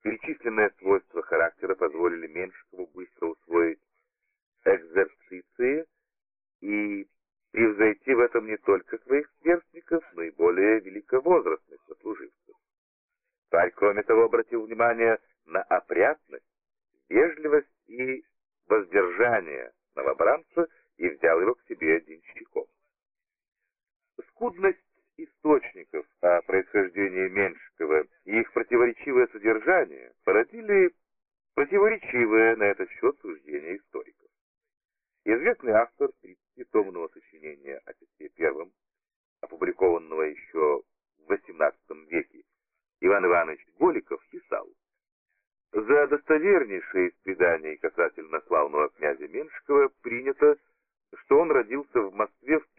Перечисленные свойства характера позволили Меншикову быстро усвоить экзерциции и превзойти в этом не только своих сверстников, но и более великовозрастных сослуживцев. Царь, кроме того, обратил внимание на опрятность, вежливость и воздержание новобранца и взял его к себе денщиком. Скудность источников о происхождении Меншикова и их противоречивое содержание породили противоречивое на этот счет суждение историков. Известный автор 30-томного сочинения о Петре I, опубликованного еще в XVIII веке, Иван Иванович Голиков, писал: «За достовернейшее из преданий касательно славного князя Меншикова принято, что он родился в Москве в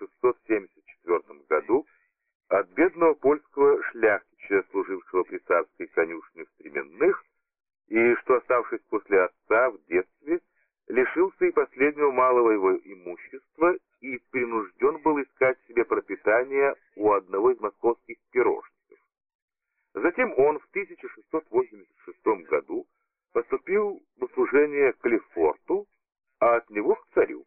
1674 году от бедного польского шляхтича, служившего при царской конюшне в Стременных, и что, оставшись после отца в детстве, лишился и последнего малого его имущества и принужден был искать себе пропитание у одного из московских пирожников. Затем он в 1686 году поступил в служение к Лефорту, а от него к царю.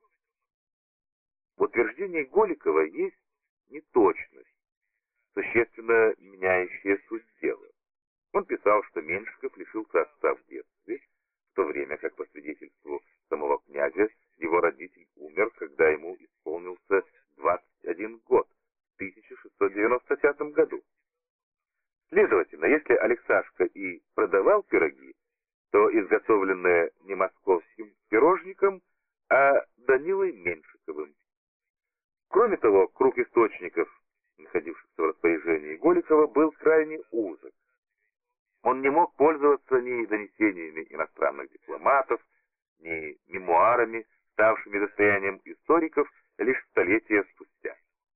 В утверждении Голикова есть неточность, существенно меняющая суть дела. Он писал, что Меншиков лишился отца в детстве, в то время как, по свидетельству самого князя, его родитель умер, когда ему исполнился 21 год, в 1695 году. Следовательно, если Алексашка и продавал пироги, то изготовленные не московским пирожником, а Данилой Меншиковым. Кроме того, круг источников, находившихся в распоряжении Голикова, был крайне узок. Он не мог пользоваться ни донесениями иностранных дипломатов, ни мемуарами, ставшими достоянием историков лишь столетия спустя.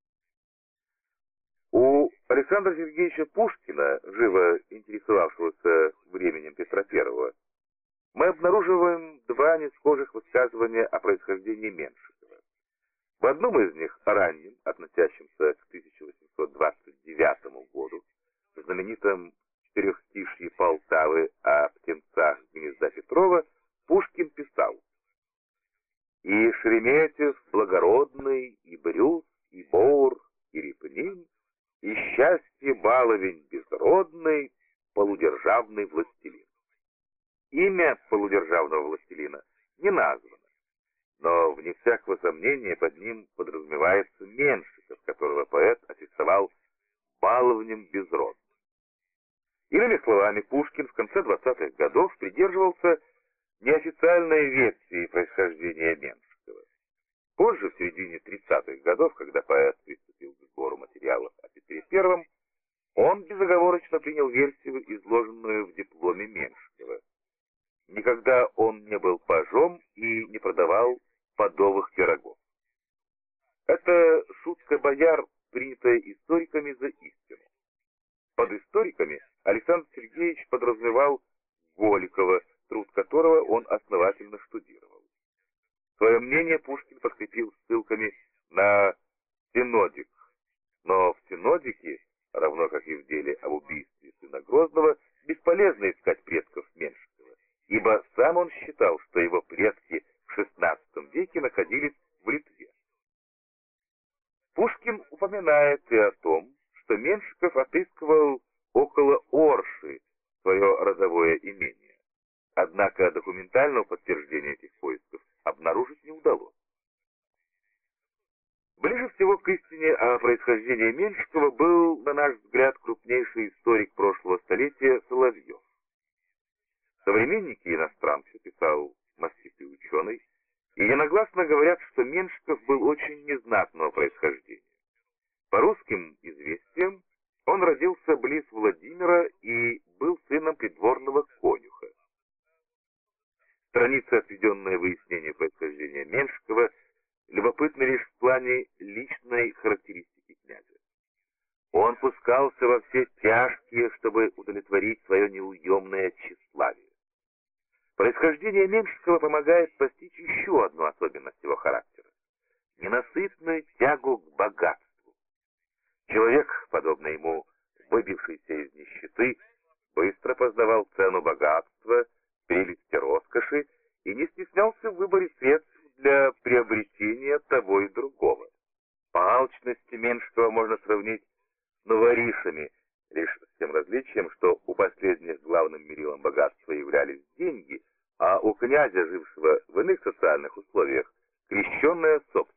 У Александра Сергеевича Пушкина, живо интересовавшегося временем Петра I, мы обнаруживаем два несхожих высказывания о происхождении Меншикова. В одном из них, раннем, относящемся к 1829 году, в знаменитом четырехстишье Полтавы о птенцах гнезда Петрова, Пушкин писал: «И Шереметьев благородный, и Брюс, и Боур, и Репнин, и счастье баловень безродный, полудержавный властелин». Имя полудержавного властелина не названо, но, вне всякого сомнения, под ним подразумевается Меншиков, которого поэт аттестовал баловнем безродным. Иными словами, Пушкин в конце 20-х годов придерживался неофициальной версии происхождения Меншикова. Позже, в середине 30-х годов, когда поэт приступил к сбору материалов о Петре I, он безоговорочно принял версию, изложенную в дипломе Меншикова. Никогда он не был пажом и не продавал подовых пирогов. Это шутка бояр, принятая историками за истину. Под историками Александр Сергеевич подразумевал Голикова, труд которого он основательно штудировал. Свое мнение Пушкин подкрепил ссылками на синодик, но в синодике, равно как и в деле об убийстве сына Грозного, бесполезно искать предков Меншикова, ибо сам он считал, что его предки в XVI веке находились в Литве. Пушкин упоминает и о том, что Меншиков отыскивал около Орши свое родовое имение. Однако документального подтверждения этих поисков обнаружить не удалось. Ближе всего к истине о происхождении Меншикова был, на наш взгляд, крупнейший историк прошлого столетия Соловьев. Современники иностранцы, писал маститый ученый, единогласно говорят, что Меншиков был очень незнатного происхождения. По русским известиям, он родился близ Владимира и был сыном придворного конюха. Страницы, отведенные выяснению происхождения Меншикова, любопытны лишь в плане личной характеристики князя. Он пускался во все тяжкие, чтобы удовлетворить свое неуемное тщеславие. Происхождение Меншикова помогает постичь еще одну особенность его характера — ненасытную тягу к богатству. Человек, подобно ему, выбившийся из нищеты, быстро познавал цену богатства, прелести роскоши и не стеснялся в выборе средств для приобретения того и другого. По алчности Меншикова можно сравнить с новоришами, лишь с тем различием, что у последних главным мерилом богатства являлись деньги, а у князя, жившего в иных социальных условиях, крещенная собственность.